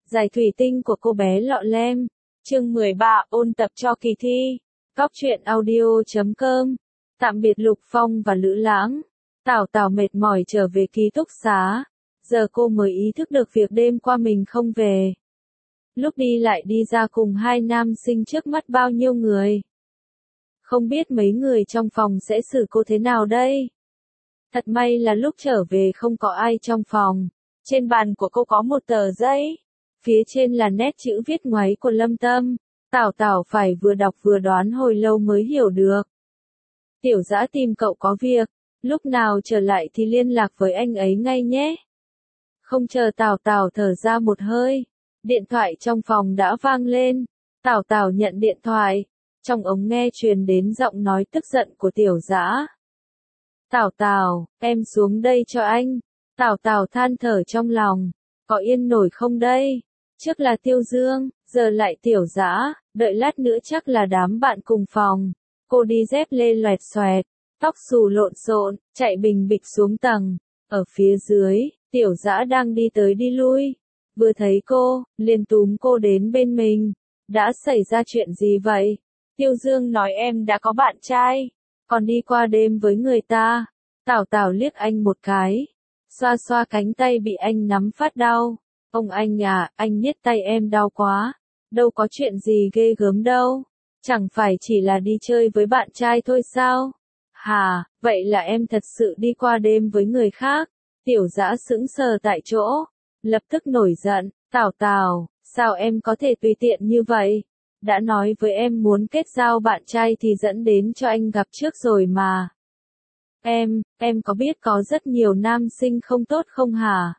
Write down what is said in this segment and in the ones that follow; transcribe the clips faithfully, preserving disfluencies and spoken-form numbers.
Giải thủy tinh của cô bé lọ lem. Chương mười ba, ôn tập cho kỳ thi. Góc truyện audio chấm com. Tạm biệt Lục Phong và Lữ Lãng. Tảo Tảo mệt mỏi trở về ký túc xá. Giờ cô mới ý thức được việc đêm qua mình không về. Lúc đi lại đi ra cùng hai nam sinh trước mắt bao nhiêu người. Không biết mấy người trong phòng sẽ xử cô thế nào đây? Thật may là lúc trở về không có ai trong phòng. Trên bàn của cô có một tờ giấy. Phía trên là nét chữ viết ngoáy của Lâm Tâm. Tảo Tảo phải vừa đọc vừa đoán hồi lâu mới hiểu được. Tiểu Dã tìm cậu có việc. Lúc nào trở lại thì liên lạc với anh ấy ngay nhé. Không chờ Tảo Tảo thở ra một hơi. Điện thoại trong phòng đã vang lên. Tảo Tảo nhận điện thoại. Trong ống nghe truyền đến giọng nói tức giận của Tiểu Dã. Tảo Tảo, em xuống đây cho anh. Tảo Tảo than thở trong lòng. Có yên nổi không đây? Trước là Tiêu Dương, giờ lại Tiểu Dã, đợi lát nữa chắc là đám bạn cùng phòng. Cô đi dép lê loẹt xoẹt, tóc xù lộn xộn, chạy bình bịch xuống tầng. Ở phía dưới, Tiểu Dã đang đi tới đi lui. Vừa thấy cô, liền túm cô đến bên mình. Đã xảy ra chuyện gì vậy? Tiêu Dương nói em đã có bạn trai, còn đi qua đêm với người ta. Tảo Tảo liếc anh một cái, xoa xoa cánh tay bị anh nắm phát đau. Ông anh à, anh niết tay em đau quá. Đâu có chuyện gì ghê gớm đâu. Chẳng phải chỉ là đi chơi với bạn trai thôi sao? Hà, vậy là em thật sự đi qua đêm với người khác. Tiểu Dã sững sờ tại chỗ, lập tức nổi giận. Tảo Tảo, sao em có thể tùy tiện như vậy? Đã nói với em muốn kết giao bạn trai thì dẫn đến cho anh gặp trước rồi mà. Em, em có biết có rất nhiều nam sinh không tốt không hả?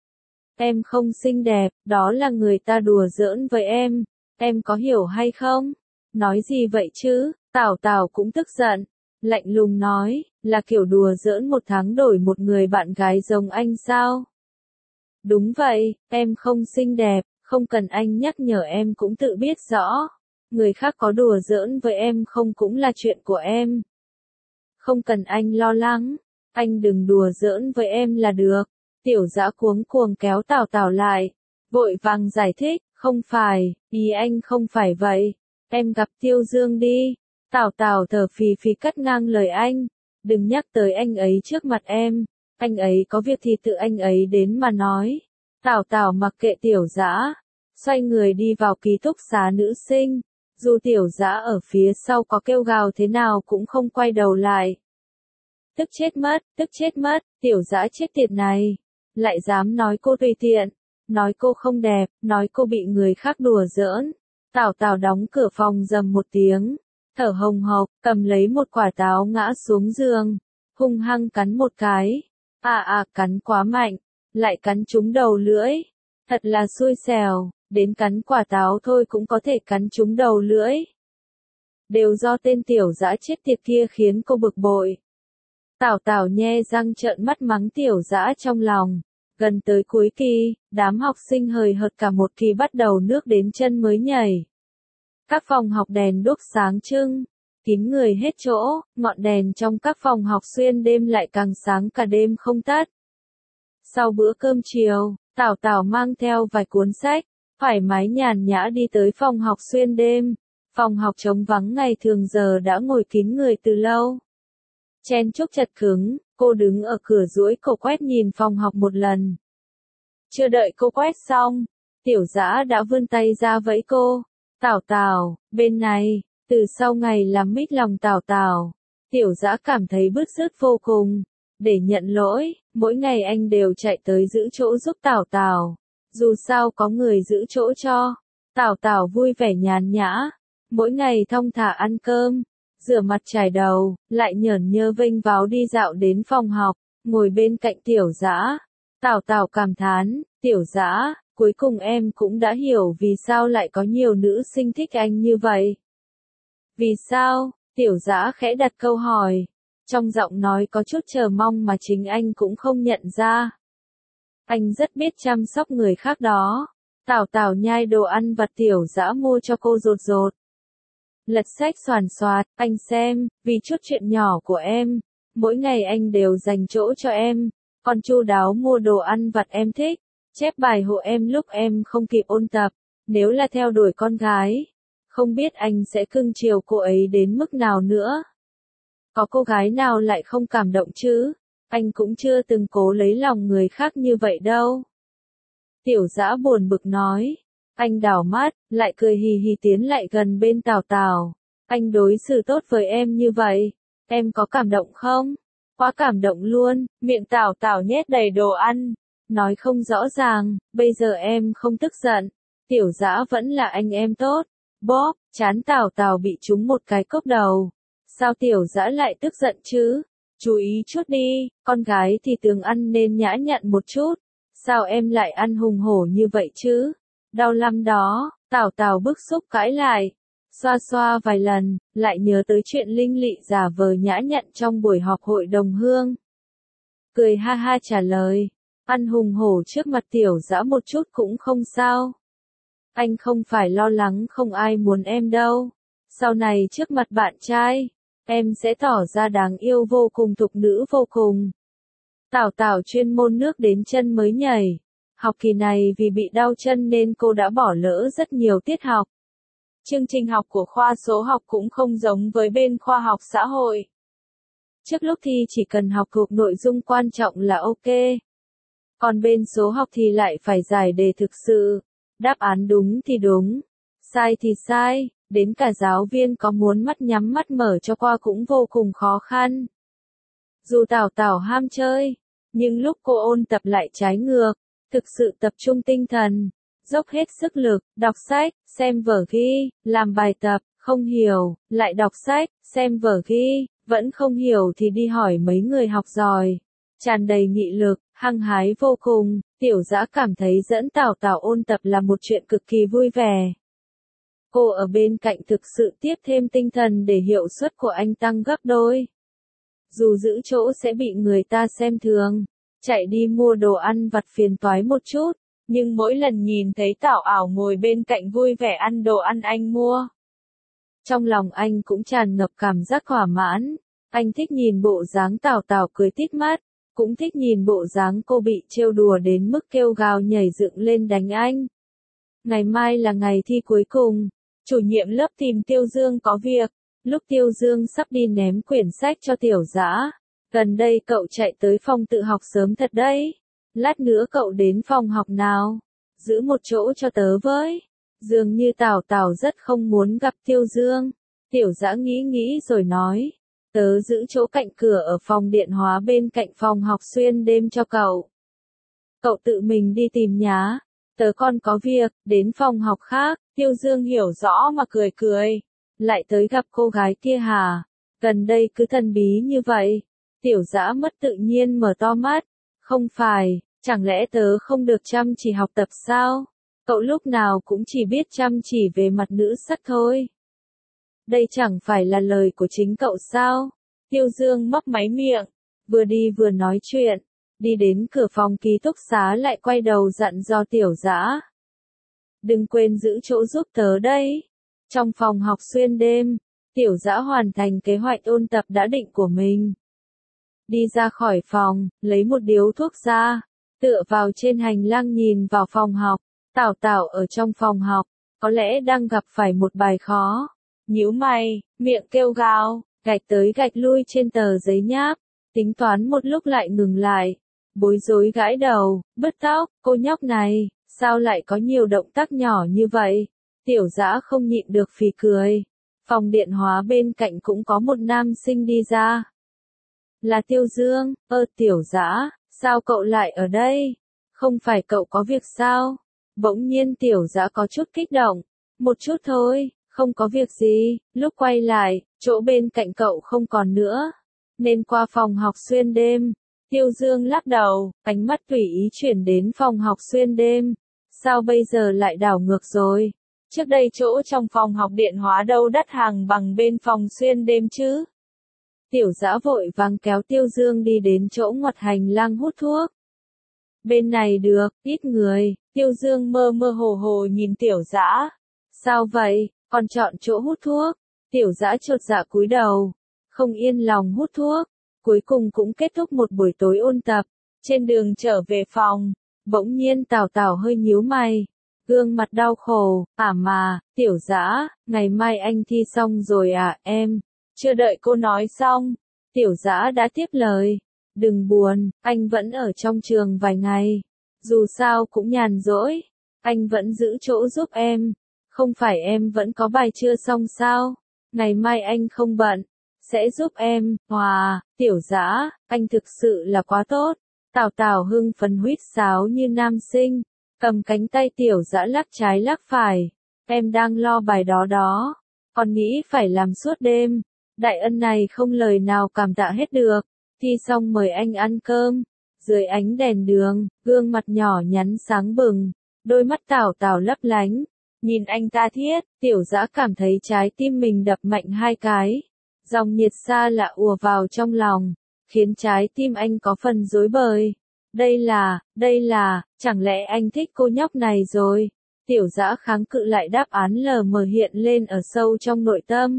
Em không xinh đẹp, đó là người ta đùa giỡn với em. Em có hiểu hay không? Nói gì vậy chứ? Tảo Tảo cũng tức giận. Lạnh lùng nói, là kiểu đùa giỡn một tháng đổi một người bạn gái giống anh sao? Đúng vậy, em không xinh đẹp, không cần anh nhắc nhở em cũng tự biết rõ. Người khác có đùa giỡn với em không cũng là chuyện của em. Không cần anh lo lắng, anh đừng đùa giỡn với em là được. Tiểu Dã cuống cuồng kéo Tảo Tảo lại, vội vàng giải thích, không phải, ý anh không phải vậy. Em gặp Tiêu Dương đi. Tảo Tảo thở phì phì cắt ngang lời anh, đừng nhắc tới anh ấy trước mặt em. Anh ấy có việc thì tự anh ấy đến mà nói. Tảo Tảo mặc kệ Tiểu Dã, xoay người đi vào ký túc xá nữ sinh. Dù Tiểu Dã ở phía sau có kêu gào thế nào cũng không quay đầu lại. Tức chết mất, tức chết mất, Tiểu Dã chết tiệt này. Lại dám nói cô tùy tiện, nói cô không đẹp, nói cô bị người khác đùa giỡn. Tảo Tảo đóng cửa phòng rầm một tiếng, thở hồng hộc, cầm lấy một quả táo ngã xuống giường, hung hăng cắn một cái. À à, cắn quá mạnh, lại cắn trúng đầu lưỡi. Thật là xui xẻo, đến cắn quả táo thôi cũng có thể cắn trúng đầu lưỡi. Đều do tên Tiểu Dã chết tiệt kia khiến cô bực bội. Tảo Tảo nhe răng trợn mắt mắng Tiểu Dã trong lòng. Gần tới cuối kỳ, đám học sinh hời hợt cả một kỳ bắt đầu nước đến chân mới nhảy. Các phòng học đèn đuốc sáng trưng, kín người hết chỗ, ngọn đèn trong các phòng học xuyên đêm lại càng sáng cả đêm không tắt. Sau bữa cơm chiều, Tảo Tảo mang theo vài cuốn sách, thoải mái nhàn nhã đi tới phòng học xuyên đêm. Phòng học trống vắng ngày thường giờ đã ngồi kín người từ lâu. Chen chúc chật cứng, cô đứng ở cửa duỗi cổ quét nhìn phòng học một lần. Chưa đợi cô quét xong, Tiểu Dã đã vươn tay ra vẫy cô. Tảo Tảo, bên này. Từ sau ngày làm mít lòng Tảo Tảo, Tiểu Dã cảm thấy bứt rứt vô cùng. Để nhận lỗi, mỗi ngày anh đều chạy tới giữ chỗ giúp Tảo Tảo. Dù sao có người giữ chỗ cho. Tảo Tảo vui vẻ nhàn nhã, mỗi ngày thong thả ăn cơm, rửa mặt chải đầu, lại nhởn nhơ vênh váo đi dạo đến phòng học, ngồi bên cạnh Tiểu Dã. Tảo Tảo cảm thán, Tiểu Dã, cuối cùng em cũng đã hiểu vì sao lại có nhiều nữ sinh thích anh như vậy. Vì sao? Tiểu Dã khẽ đặt câu hỏi, trong giọng nói có chút chờ mong mà chính anh cũng không nhận ra. Anh rất biết chăm sóc người khác đó. Tảo Tảo nhai đồ ăn vặt Tiểu Dã mua cho cô rột rột. Lật sách xoàn xoạt, anh xem, vì chút chuyện nhỏ của em, mỗi ngày anh đều dành chỗ cho em, còn chu đáo mua đồ ăn vặt em thích, chép bài hộ em lúc em không kịp ôn tập. Nếu là theo đuổi con gái, không biết anh sẽ cưng chiều cô ấy đến mức nào nữa. Có cô gái nào lại không cảm động chứ? Anh cũng chưa từng cố lấy lòng người khác như vậy đâu. Tiểu Dã buồn bực nói. Anh đảo mắt, lại cười hì hì tiến lại gần bên Tào Tào. Anh đối xử tốt với em như vậy, em có cảm động không? Quá cảm động luôn, miệng Tào Tào nhét đầy đồ ăn. Nói không rõ ràng, bây giờ em không tức giận. Tiểu Dã vẫn là anh em tốt. Bóp, chán Tào Tào bị trúng một cái cốc đầu. Sao Tiểu Dã lại tức giận chứ? Chú ý chút đi, con gái thì tướng ăn nên nhã nhặn một chút. Sao em lại ăn hùng hổ như vậy chứ? Đau lắm đó, Tào Tào bức xúc cãi lại. Xoa xoa vài lần, lại nhớ tới chuyện Linh Lị giả vờ nhã nhặn trong buổi họp hội đồng hương. Cười ha ha trả lời, ăn hùng hổ trước mặt Tiểu Dã một chút cũng không sao. Anh không phải lo lắng không ai muốn em đâu. Sau này trước mặt bạn trai, em sẽ tỏ ra đáng yêu vô cùng thục nữ vô cùng. Tào Tào chuyên môn nước đến chân mới nhảy. Học kỳ này vì bị đau chân nên cô đã bỏ lỡ rất nhiều tiết học. Chương trình học của khoa số học cũng không giống với bên khoa học xã hội. Trước lúc thi chỉ cần học thuộc nội dung quan trọng là ok. Còn bên số học thì lại phải giải đề thực sự. Đáp án đúng thì đúng, sai thì sai, đến cả giáo viên có muốn mắt nhắm mắt mở cho qua cũng vô cùng khó khăn. Dù Tào Tào ham chơi, nhưng lúc cô ôn tập lại trái ngược, thực sự tập trung tinh thần, dốc hết sức lực, đọc sách, xem vở ghi, làm bài tập, không hiểu, lại đọc sách, xem vở ghi, vẫn không hiểu thì đi hỏi mấy người học giỏi. Tràn đầy nghị lực, hăng hái vô cùng, Tiểu Dã cảm thấy dẫn Tào Tào ôn tập là một chuyện cực kỳ vui vẻ. Cô ở bên cạnh thực sự tiếp thêm tinh thần để hiệu suất của anh tăng gấp đôi. Dù giữ chỗ sẽ bị người ta xem thường, chạy đi mua đồ ăn vặt phiền toái một chút, nhưng mỗi lần nhìn thấy Tào Ảo ngồi bên cạnh vui vẻ ăn đồ ăn anh mua, trong lòng anh cũng tràn ngập cảm giác thỏa mãn. Anh thích nhìn bộ dáng Tào Tào cười tít mắt, cũng thích nhìn bộ dáng cô bị trêu đùa đến mức kêu gào nhảy dựng lên đánh anh. Ngày mai là ngày thi cuối cùng, chủ nhiệm lớp tìm Tiêu Dương có việc. Lúc Tiêu Dương sắp đi ném quyển sách cho Tiểu Dã, gần đây cậu chạy tới phòng tự học sớm thật đấy. Lát nữa cậu đến phòng học nào, giữ một chỗ cho tớ với. Dường như Tào Tào rất không muốn gặp Tiêu Dương. Tiểu Dã nghĩ nghĩ rồi nói, tớ giữ chỗ cạnh cửa ở phòng điện hóa bên cạnh phòng học xuyên đêm cho cậu. Cậu tự mình đi tìm nhá, tớ còn có việc, đến phòng học khác. Tiêu Dương hiểu rõ mà cười cười. Lại tới gặp cô gái kia hả? Gần đây cứ thần bí như vậy. Tiểu Dã mất tự nhiên mở to mắt. Không phải, chẳng lẽ tớ không được chăm chỉ học tập sao? Cậu lúc nào cũng chỉ biết chăm chỉ về mặt nữ sắc thôi. Đây chẳng phải là lời của chính cậu sao? Tiêu Dương móc máy miệng, vừa đi vừa nói chuyện. Đi đến cửa phòng ký túc xá lại quay đầu dặn dò Tiểu Dã. Đừng quên giữ chỗ giúp tớ đấy. Trong phòng học xuyên đêm, Tiểu Dã hoàn thành kế hoạch ôn tập đã định của mình. Đi ra khỏi phòng, lấy một điếu thuốc ra, tựa vào trên hành lang nhìn vào phòng học. Tào Tào ở trong phòng học, có lẽ đang gặp phải một bài khó. Nhíu mày, miệng kêu gào, gạch tới gạch lui trên tờ giấy nháp, tính toán một lúc lại ngừng lại. Bối rối gãi đầu, bứt tóc, cô nhóc này, sao lại có nhiều động tác nhỏ như vậy? Tiểu Dã không nhịn được phì cười. Phòng điện hóa bên cạnh cũng có một nam sinh đi ra. Là Tiêu Dương. Ơ Tiểu Dã, sao cậu lại ở đây? Không phải cậu có việc sao? Bỗng nhiên Tiểu Dã có chút kích động. Một chút thôi, không có việc gì. Lúc quay lại, chỗ bên cạnh cậu không còn nữa, nên qua phòng học xuyên đêm. Tiêu Dương lắc đầu, ánh mắt tùy ý chuyển đến phòng học xuyên đêm. Sao bây giờ lại đảo ngược rồi? Trước đây chỗ trong phòng học điện hóa đâu đắt hàng bằng bên phòng xuyên đêm chứ? Tiểu Dã vội vàng kéo Tiêu Dương đi đến chỗ ngoặt hành lang hút thuốc. Bên này được, ít người. Tiêu Dương mơ mơ hồ hồ nhìn Tiểu Dã. Sao vậy, còn chọn chỗ hút thuốc? Tiểu Dã chột dạ cúi đầu, không yên lòng hút thuốc. Cuối cùng cũng kết thúc một buổi tối ôn tập. Trên đường trở về phòng, Bỗng nhiên Tào Tào hơi nhíu mày, gương mặt đau khổ, à mà, Tiểu Dã, ngày mai anh thi xong rồi à, em. Chưa đợi cô nói xong, Tiểu Dã đã tiếp lời, đừng buồn, anh vẫn ở trong trường vài ngày, dù sao cũng nhàn rỗi, anh vẫn giữ chỗ giúp em, không phải em vẫn có bài chưa xong sao, ngày mai anh không bận, sẽ giúp em. Hòa, Tiểu Dã, anh thực sự là quá tốt. Tào Tào hưng phấn huýt sáo như nam sinh, cầm cánh tay Tiểu Dã lắc trái lắc phải, em đang lo bài đó đó, còn nghĩ phải làm suốt đêm, đại ân này không lời nào cảm tạ hết được. Thi xong mời anh ăn cơm, dưới ánh đèn đường, gương mặt nhỏ nhắn sáng bừng, đôi mắt Tào Tào lấp lánh, nhìn anh ta thiết, Tiểu Dã cảm thấy trái tim mình đập mạnh hai cái, dòng nhiệt xa lạ ùa vào trong lòng, khiến trái tim anh có phần rối bời. Đây là, đây là, chẳng lẽ anh thích cô nhóc này rồi? Tiểu Dã kháng cự lại đáp án lờ mờ hiện lên ở sâu trong nội tâm.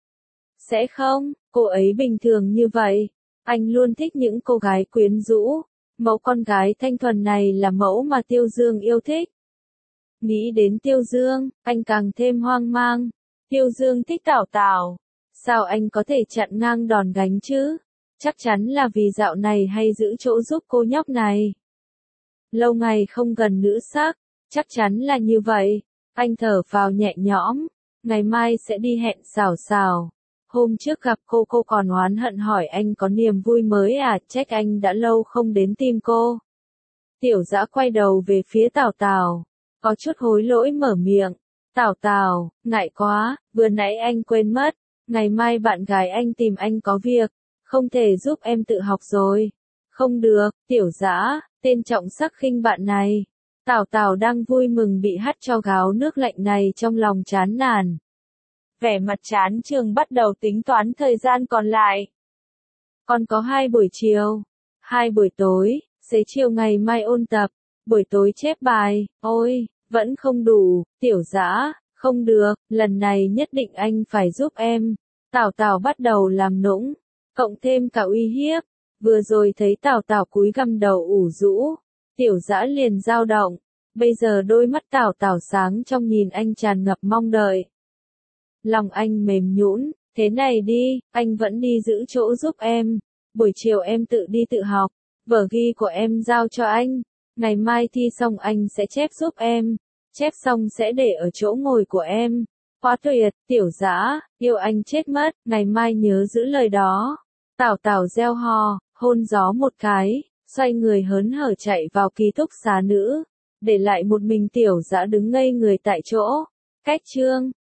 Sẽ không, cô ấy bình thường như vậy. Anh luôn thích những cô gái quyến rũ. Mẫu con gái thanh thuần này là mẫu mà Tiêu Dương yêu thích. Nghĩ đến Tiêu Dương, anh càng thêm hoang mang. Tiêu Dương thích Tào Tào. Sao anh có thể chặn ngang đòn gánh chứ? Chắc chắn là vì dạo này hay giữ chỗ giúp cô nhóc này. Lâu ngày không gần nữ sắc, chắc chắn là như vậy. Anh thở phào nhẹ nhõm, ngày mai sẽ đi hẹn Xào Xào. Hôm trước gặp cô cô còn oán hận hỏi anh có niềm vui mới à, trách anh đã lâu không đến tìm cô. Tiểu Dã quay đầu về phía Tào Tào, có chút hối lỗi mở miệng. Tào Tào, ngại quá, vừa nãy anh quên mất, ngày mai bạn gái anh tìm anh có việc, không thể giúp em tự học rồi. Không được, Tiểu Dã, tên trọng sắc khinh bạn này. Tào Tào đang vui mừng bị hắt cho gáo nước lạnh này trong lòng chán nản. Vẻ mặt chán trường bắt đầu tính toán thời gian còn lại. Còn có hai buổi chiều, hai buổi tối, xế chiều ngày mai ôn tập, buổi tối chép bài, ôi, vẫn không đủ, Tiểu Dã, không được, lần này nhất định anh phải giúp em. Tào Tào bắt đầu làm nũng, cộng thêm cả uy hiếp, vừa rồi thấy Tào Tào cúi gằm đầu ủ rũ, Tiểu Dã liền dao động, bây giờ đôi mắt Tào Tào sáng trong nhìn anh tràn ngập mong đợi. Lòng anh mềm nhũn, thế này đi, anh vẫn đi giữ chỗ giúp em, buổi chiều em tự đi tự học, vở ghi của em giao cho anh, ngày mai thi xong anh sẽ chép giúp em, chép xong sẽ để ở chỗ ngồi của em. Quá tuyệt, Tiểu Dã, yêu anh chết mất, ngày mai nhớ giữ lời đó. Tào Tào reo hò, hôn gió một cái, xoay người hớn hở chạy vào ký túc xá nữ, để lại một mình Tiểu Dã đứng ngây người tại chỗ. Cách chương